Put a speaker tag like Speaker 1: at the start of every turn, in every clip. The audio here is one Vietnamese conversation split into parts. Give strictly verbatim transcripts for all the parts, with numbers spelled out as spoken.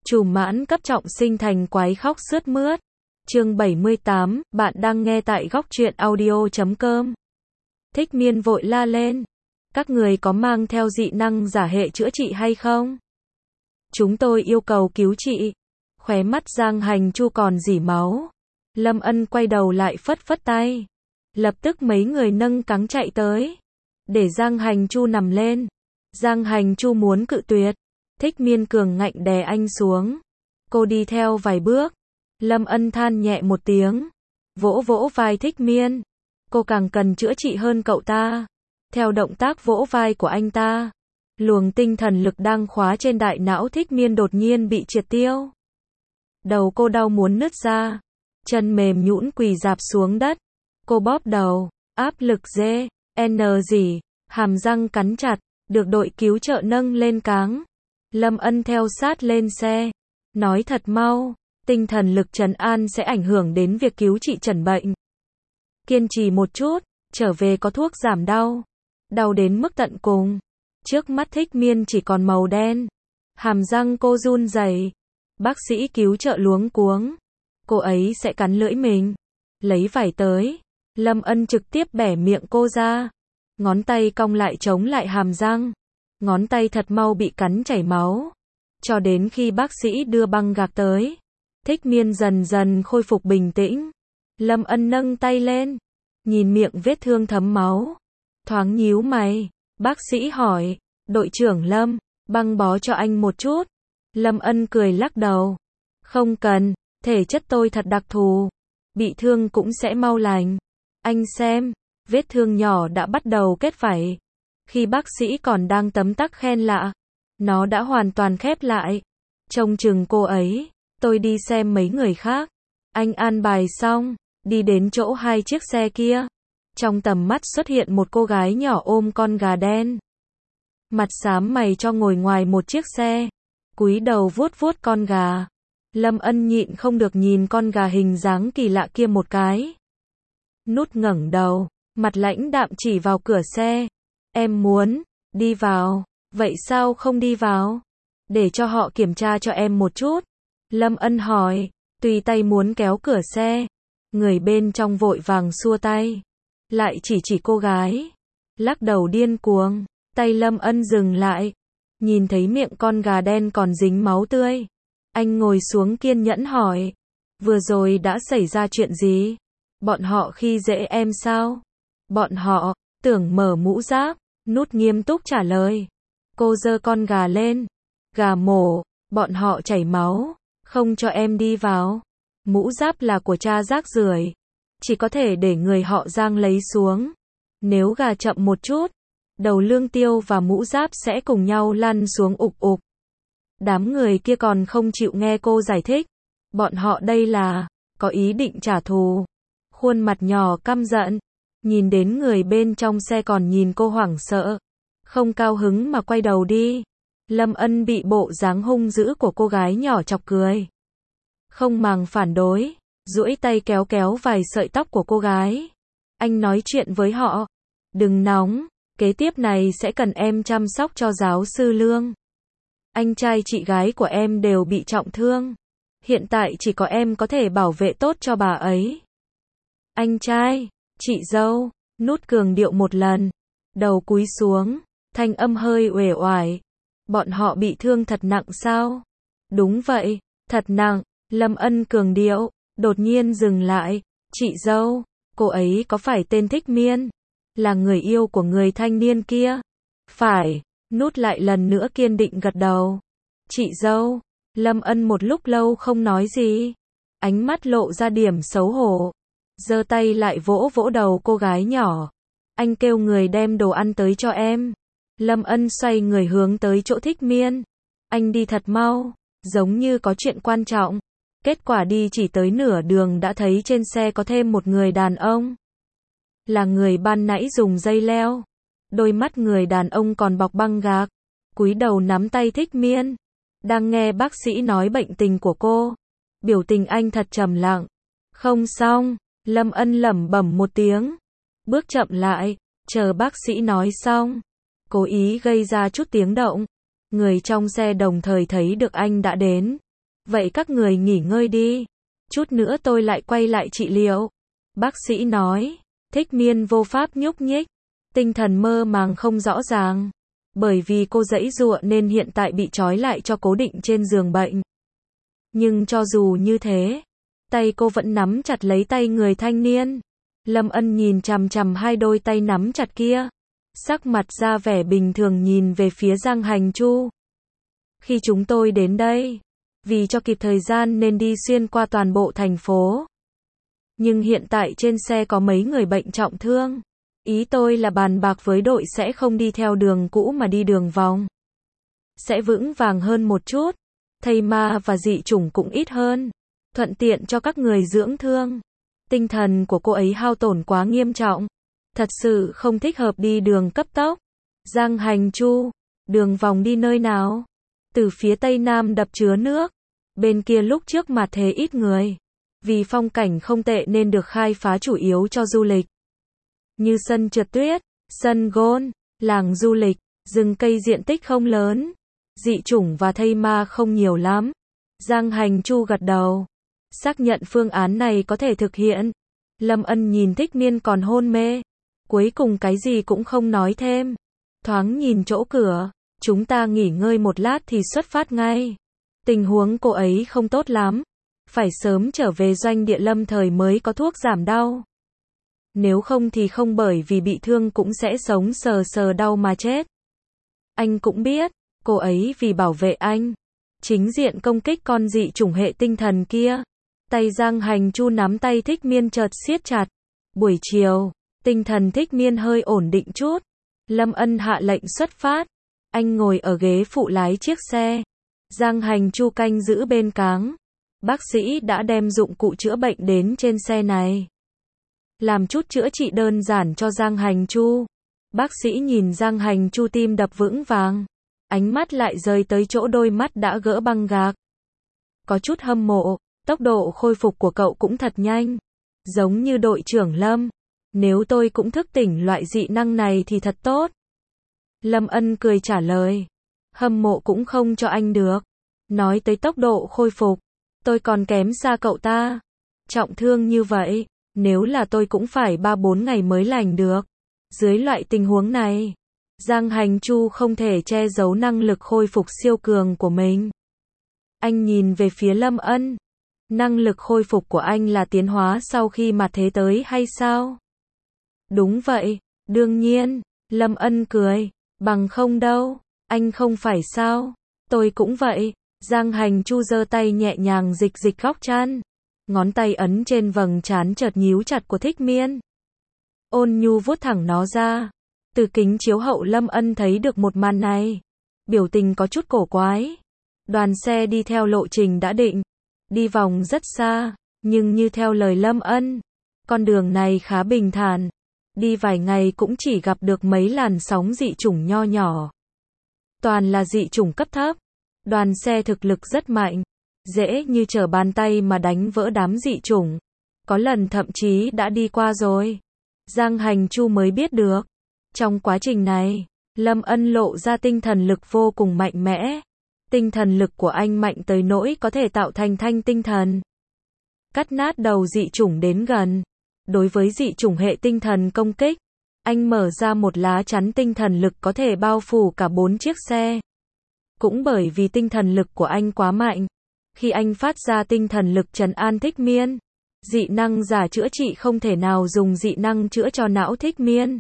Speaker 1: Trùm mãn cấp trọng sinh thành quái khóc sướt mướt. Chương bảy mươi tám, bạn đang nghe tại góc truyện audio chấm com. Thích Miên vội la lên. Các người có mang theo dị năng giả hệ chữa trị hay không? Chúng tôi yêu cầu cứu trị. Khóe mắt Giang Hành Chu còn rỉ máu. Lâm Ân quay đầu lại phất phất tay. Lập tức mấy người nâng cáng chạy tới. Để Giang Hành Chu nằm lên. Giang Hành Chu muốn cự tuyệt. Thích Miên cường ngạnh đè anh xuống. Cô đi theo vài bước. Lâm Ân than nhẹ một tiếng. Vỗ vỗ vai Thích Miên. Cô càng cần chữa trị hơn cậu ta. Theo động tác vỗ vai của anh ta, luồng tinh thần lực đang khóa trên đại não Thích Miên đột nhiên bị triệt tiêu. Đầu cô đau muốn nứt ra. Chân mềm nhũn quỳ rạp xuống đất. Cô bóp đầu. Áp lực dê. N gì. Hàm răng cắn chặt. Được đội cứu trợ nâng lên cáng. Lâm Ân theo sát lên xe. Nói thật mau. Tinh thần lực trấn an sẽ ảnh hưởng đến việc cứu trị trần bệnh. Kiên trì một chút. Trở về có thuốc giảm đau. Đau đến mức tận cùng. Trước mắt Thích Miên chỉ còn màu đen. Hàm răng cô run rẩy. Bác sĩ cứu trợ luống cuống. Cô ấy sẽ cắn lưỡi mình. Lấy vải tới. Lâm Ân trực tiếp bẻ miệng cô ra. Ngón tay cong lại chống lại hàm răng. Ngón tay thật mau bị cắn chảy máu. Cho đến khi bác sĩ đưa băng gạc tới. Thích Miên dần dần khôi phục bình tĩnh. Lâm Ân nâng tay lên. Nhìn miệng vết thương thấm máu. Thoáng nhíu mày. Bác sĩ hỏi. Đội trưởng Lâm, băng bó cho anh một chút. Lâm Ân cười lắc đầu. Không cần, thể chất tôi thật đặc thù. Bị thương cũng sẽ mau lành. Anh xem, vết thương nhỏ đã bắt đầu kết vảy. Khi bác sĩ còn đang tấm tắc khen lạ, nó đã hoàn toàn khép lại. Trông chừng cô ấy, tôi đi xem mấy người khác. Anh an bài xong, đi đến chỗ hai chiếc xe kia. Trong tầm mắt xuất hiện một cô gái nhỏ ôm con gà đen. Mặt xám mày cho ngồi ngoài một chiếc xe. Cúi đầu vuốt vuốt con gà. Lâm Ân nhịn không được nhìn con gà hình dáng kỳ lạ kia một cái. Nút ngẩng đầu, mặt lãnh đạm chỉ vào cửa xe. Em muốn đi vào, vậy sao không đi vào? Để cho họ kiểm tra cho em một chút. Lâm Ân hỏi, tùy tay muốn kéo cửa xe. Người bên trong vội vàng xua tay. Lại chỉ chỉ cô gái. Lắc đầu điên cuồng. Tay Lâm Ân dừng lại. Nhìn thấy miệng con gà đen còn dính máu tươi. Anh ngồi xuống kiên nhẫn hỏi. Vừa rồi đã xảy ra chuyện gì? Bọn họ khi dễ em sao? Bọn họ, tưởng mở mũ giáp. Nút nghiêm túc trả lời. Cô giơ con gà lên. Gà mổ, bọn họ chảy máu. Không cho em đi vào. Mũ giáp là của cha rác rưởi. Chỉ có thể để người họ Giang lấy xuống. Nếu gà chậm một chút, đầu lương tiêu và mũ giáp sẽ cùng nhau lăn xuống ục ục. Đám người kia còn không chịu nghe cô giải thích. Bọn họ đây là có ý định trả thù. Khuôn mặt nhỏ căm giận. Nhìn đến người bên trong xe còn nhìn cô hoảng sợ. Không cao hứng mà quay đầu đi. Lâm Ân bị bộ dáng hung dữ của cô gái nhỏ chọc cười. Không màng phản đối. Duỗi tay kéo kéo vài sợi tóc của cô gái. Anh nói chuyện với họ. Đừng nóng. Kế tiếp này sẽ cần em chăm sóc cho giáo sư Lương. Anh trai chị gái của em đều bị trọng thương. Hiện tại chỉ có em có thể bảo vệ tốt cho bà ấy. Anh trai, chị dâu, nút cường điệu một lần. Đầu cúi xuống, thanh âm hơi uể oải. Bọn họ bị thương thật nặng sao? Đúng vậy, thật nặng. Lâm Ân cường điệu, đột nhiên dừng lại. Chị dâu, cô ấy có phải tên Thích Miên? Là người yêu của người thanh niên kia? Phải, nút lại lần nữa kiên định gật đầu. Chị dâu, Lâm Ân một lúc lâu không nói gì. Ánh mắt lộ ra điểm xấu hổ. Giơ tay lại vỗ vỗ đầu cô gái nhỏ. Anh kêu người đem đồ ăn tới cho em. Lâm Ân xoay người hướng tới chỗ Thích Miên. Anh đi thật mau, giống như có chuyện quan trọng. Kết quả đi chỉ tới nửa đường đã thấy trên xe có thêm một người đàn ông. Là người ban nãy dùng dây leo. Đôi mắt người đàn ông còn bọc băng gạc. Cúi đầu nắm tay Thích Miên. Đang nghe bác sĩ nói bệnh tình của cô. Biểu tình anh thật trầm lặng. Không xong. Lâm Ân lẩm bẩm một tiếng. Bước chậm lại. Chờ bác sĩ nói xong. Cố ý gây ra chút tiếng động. Người trong xe đồng thời thấy được anh đã đến. Vậy các người nghỉ ngơi đi. Chút nữa tôi lại quay lại trị liệu. Bác sĩ nói. Thích Miên vô pháp nhúc nhích. Tinh thần mơ màng không rõ ràng. Bởi vì cô giãy giụa nên hiện tại bị trói lại cho cố định trên giường bệnh. Nhưng cho dù như thế, tay cô vẫn nắm chặt lấy tay người thanh niên. Lâm Ân nhìn chằm chằm hai đôi tay nắm chặt kia. Sắc mặt ra vẻ bình thường nhìn về phía Giang Hành Chu. Khi chúng tôi đến đây, vì cho kịp thời gian nên đi xuyên qua toàn bộ thành phố. Nhưng hiện tại trên xe có mấy người bệnh trọng thương. Ý tôi là bàn bạc với đội sẽ không đi theo đường cũ mà đi đường vòng. Sẽ vững vàng hơn một chút. Thây ma và dị chủng cũng ít hơn. Thuận tiện cho các người dưỡng thương. Tinh thần của cô ấy hao tổn quá nghiêm trọng. Thật sự không thích hợp đi đường cấp tốc. Giang Hành Chu, đường vòng đi nơi nào? Từ phía tây nam đập chứa nước. Bên kia lúc trước mà thế ít người. Vì phong cảnh không tệ nên được khai phá chủ yếu cho du lịch. Như sân trượt tuyết, sân golf, làng du lịch, rừng cây diện tích không lớn. Dị chủng và thây ma không nhiều lắm. Giang Hành Chu gật đầu. Xác nhận phương án này có thể thực hiện. Lâm Ân nhìn Thích Miên còn hôn mê. Cuối cùng cái gì cũng không nói thêm. Thoáng nhìn chỗ cửa. Chúng ta nghỉ ngơi một lát thì xuất phát ngay. Tình huống cô ấy không tốt lắm. Phải sớm trở về doanh địa lâm thời mới có thuốc giảm đau. Nếu không thì không bởi vì bị thương cũng sẽ sống sờ sờ đau mà chết. Anh cũng biết, cô ấy vì bảo vệ anh. Chính diện công kích con dị chủng hệ tinh thần kia. Tay Giang Hành Chu nắm tay Thích Miên chợt siết chặt. Buổi chiều, tinh thần Thích Miên hơi ổn định chút. Lâm Ân hạ lệnh xuất phát. Anh ngồi ở ghế phụ lái chiếc xe. Giang Hành Chu canh giữ bên cáng. Bác sĩ đã đem dụng cụ chữa bệnh đến trên xe này. Làm chút chữa trị đơn giản cho Giang Hành Chu. Bác sĩ nhìn Giang Hành Chu tim đập vững vàng. Ánh mắt lại rơi tới chỗ đôi mắt đã gỡ băng gạc. Có chút hâm mộ, tốc độ khôi phục của cậu cũng thật nhanh. Giống như đội trưởng Lâm. Nếu tôi cũng thức tỉnh loại dị năng này thì thật tốt. Lâm Ân cười trả lời. Hâm mộ cũng không cho anh được. Nói tới tốc độ khôi phục. Tôi còn kém xa cậu ta. Trọng thương như vậy. Nếu là tôi cũng phải ba bốn ngày mới lành được. Dưới loại tình huống này, Giang Hành Chu không thể che giấu năng lực khôi phục siêu cường của mình. Anh nhìn về phía Lâm Ân. Năng lực khôi phục của anh là tiến hóa sau khi mà thế tới hay sao? Đúng vậy, đương nhiên. Lâm Ân cười. Bằng không đâu, anh không phải sao? Tôi cũng vậy. Giang Hành Chu giơ tay nhẹ nhàng dịch dịch góc chăn. Ngón tay ấn trên vầng trán chợt nhíu chặt của Thích Miên. Ôn nhu vuốt thẳng nó ra. Từ kính chiếu hậu Lâm Ân thấy được một màn này. Biểu tình có chút cổ quái. Đoàn xe đi theo lộ trình đã định. Đi vòng rất xa. Nhưng như theo lời Lâm Ân, con đường này khá bình thản. Đi vài ngày cũng chỉ gặp được mấy làn sóng dị chủng nho nhỏ. Toàn là dị chủng cấp thấp. Đoàn xe thực lực rất mạnh. Dễ như trở bàn tay mà đánh vỡ đám dị chủng. Có lần thậm chí đã đi qua rồi. Giang Hành Chu mới biết được. Trong quá trình này, Lâm Ân lộ ra tinh thần lực vô cùng mạnh mẽ. Tinh thần lực của anh mạnh tới nỗi có thể tạo thành thanh tinh thần. Cắt nát đầu dị chủng đến gần. Đối với dị chủng hệ tinh thần công kích, anh mở ra một lá chắn tinh thần lực có thể bao phủ cả bốn chiếc xe. Cũng bởi vì tinh thần lực của anh quá mạnh. Khi anh phát ra tinh thần lực trấn an Thích Miên, dị năng giả chữa trị không thể nào dùng dị năng chữa cho não Thích Miên.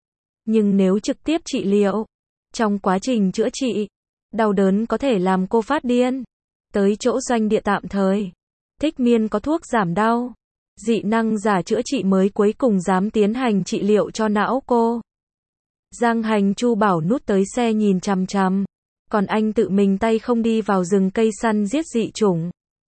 Speaker 1: Nhưng nếu trực tiếp trị liệu, trong quá trình chữa trị, đau đớn có thể làm cô phát điên. Tới chỗ doanh địa tạm thời, Thích Miên có thuốc giảm đau. Dị năng giả chữa trị mới cuối cùng dám tiến hành trị liệu cho não cô. Giang Hành Chu bảo nút tới xe nhìn chằm chằm. Còn anh tự mình tay không đi vào rừng cây săn giết dị chủng.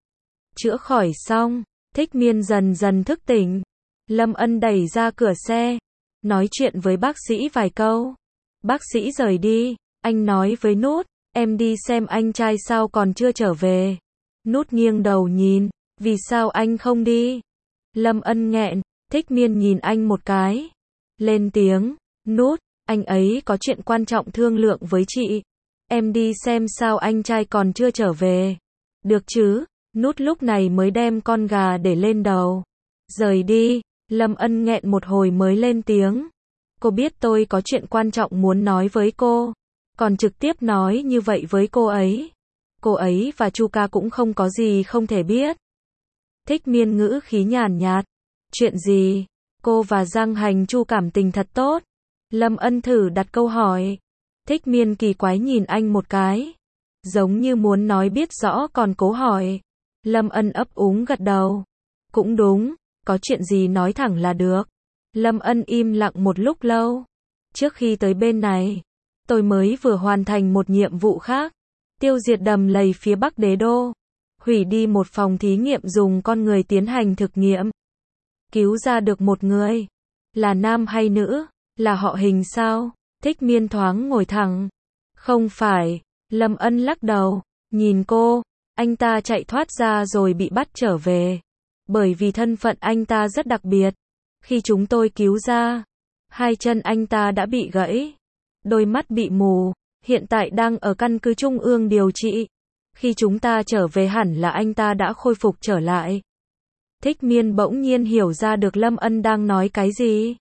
Speaker 1: Chữa khỏi xong, Thích Miên dần dần thức tỉnh. Lâm Ân đẩy ra cửa xe, nói chuyện với bác sĩ vài câu. Bác sĩ rời đi, anh nói với Nút, em đi xem anh trai sao còn chưa trở về. Nút nghiêng đầu nhìn, vì sao anh không đi? Lâm Ân nghẹn, Thích Miên nhìn anh một cái. Lên tiếng, Nút, anh ấy có chuyện quan trọng thương lượng với chị. Em đi xem sao anh trai còn chưa trở về. Được chứ, Nút lúc này mới đem con gà để lên đầu. Rời đi, Lâm Ân nghẹn một hồi mới lên tiếng. Cô biết tôi có chuyện quan trọng muốn nói với cô, còn trực tiếp nói như vậy với cô ấy. Cô ấy và Chu ca cũng không có gì không thể biết. Thích Miên ngữ khí nhàn nhạt. Chuyện gì? Cô và Giang Hành Chu cảm tình thật tốt. Lâm Ân thử đặt câu hỏi. Thích Miên kỳ quái nhìn anh một cái, giống như muốn nói biết rõ còn cố hỏi. Lâm Ân ấp úng gật đầu. Cũng đúng, có chuyện gì nói thẳng là được. Lâm Ân im lặng một lúc lâu. Trước khi tới bên này, tôi mới vừa hoàn thành một nhiệm vụ khác. Tiêu diệt đầm lầy phía Bắc Đế Đô. Hủy đi một phòng thí nghiệm dùng con người tiến hành thực nghiệm. Cứu ra được một người. Là nam hay nữ? Là họ Hình sao? Thích Miên thoáng ngồi thẳng. Không phải. Lâm Ân lắc đầu. Nhìn cô, anh ta chạy thoát ra rồi bị bắt trở về. Bởi vì thân phận anh ta rất đặc biệt. Khi chúng tôi cứu ra, hai chân anh ta đã bị gãy, đôi mắt bị mù, hiện tại đang ở căn cứ trung ương điều trị. Khi chúng ta trở về hẳn là anh ta đã khôi phục trở lại. Thích Miên bỗng nhiên hiểu ra được Lâm Ân đang nói cái gì.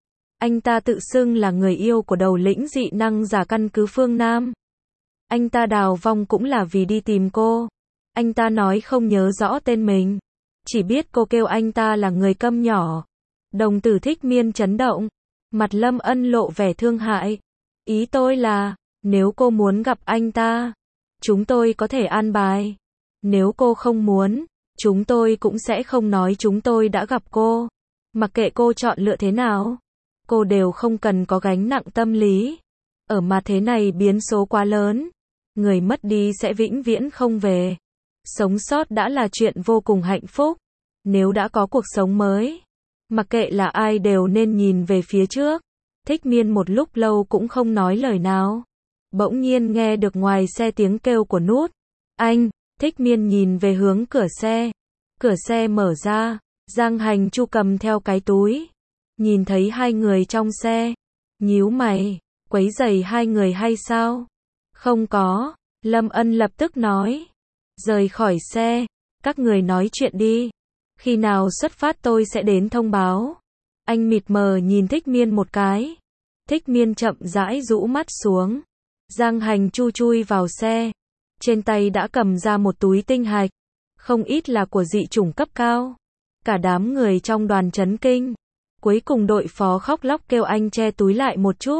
Speaker 1: Anh ta tự xưng là người yêu của đầu lĩnh dị năng giả căn cứ phương Nam. Anh ta đào vong cũng là vì đi tìm cô. Anh ta nói không nhớ rõ tên mình, chỉ biết cô kêu anh ta là người câm nhỏ. Đồng tử Thích Miên chấn động, mặt Lâm Ân lộ vẻ thương hại. Ý tôi là, nếu cô muốn gặp anh ta, chúng tôi có thể an bài. Nếu cô không muốn, chúng tôi cũng sẽ không nói chúng tôi đã gặp cô. Mặc kệ cô chọn lựa thế nào, cô đều không cần có gánh nặng tâm lý. Ở mặt thế này biến số quá lớn, người mất đi sẽ vĩnh viễn không về. Sống sót đã là chuyện vô cùng hạnh phúc. Nếu đã có cuộc sống mới, mặc kệ là ai đều nên nhìn về phía trước. Thích Miên một lúc lâu cũng không nói lời nào. Bỗng nhiên nghe được ngoài xe tiếng kêu của Nút. Anh, Thích Miên nhìn về hướng cửa xe. Cửa xe mở ra, Giang Hành Chu cầm theo cái túi. Nhìn thấy hai người trong xe, nhíu mày, quấy rầy hai người hay sao? Không có, Lâm Ân lập tức nói. Rời khỏi xe, các người nói chuyện đi. Khi nào xuất phát tôi sẽ đến thông báo. Anh mịt mờ nhìn Thích Miên một cái. Thích Miên chậm rãi rũ mắt xuống. Giang Hành Chu chui vào xe. Trên tay đã cầm ra một túi tinh hạch. Không ít là của dị chủng cấp cao. Cả đám người trong đoàn chấn kinh. Cuối cùng đội phó khóc lóc kêu anh che túi lại một chút.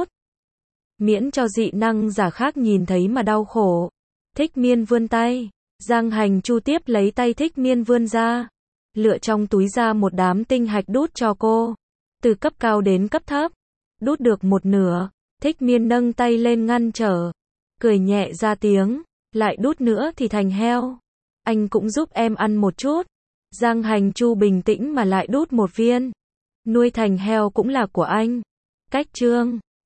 Speaker 1: Miễn cho dị năng giả khác nhìn thấy mà đau khổ. Thích Miên vươn tay. Giang Hành Chu tiếp lấy tay Thích Miên vươn ra. Lựa trong túi ra một đám tinh hạch đút cho cô. Từ cấp cao đến cấp thấp. Đút được một nửa. Thích Miên nâng tay lên ngăn trở. Cười nhẹ ra tiếng. Lại đút nữa thì thành heo. Anh cũng giúp em ăn một chút. Giang Hành Chu bình tĩnh mà lại đút một viên. Nuôi thành heo cũng là của anh. Cách chương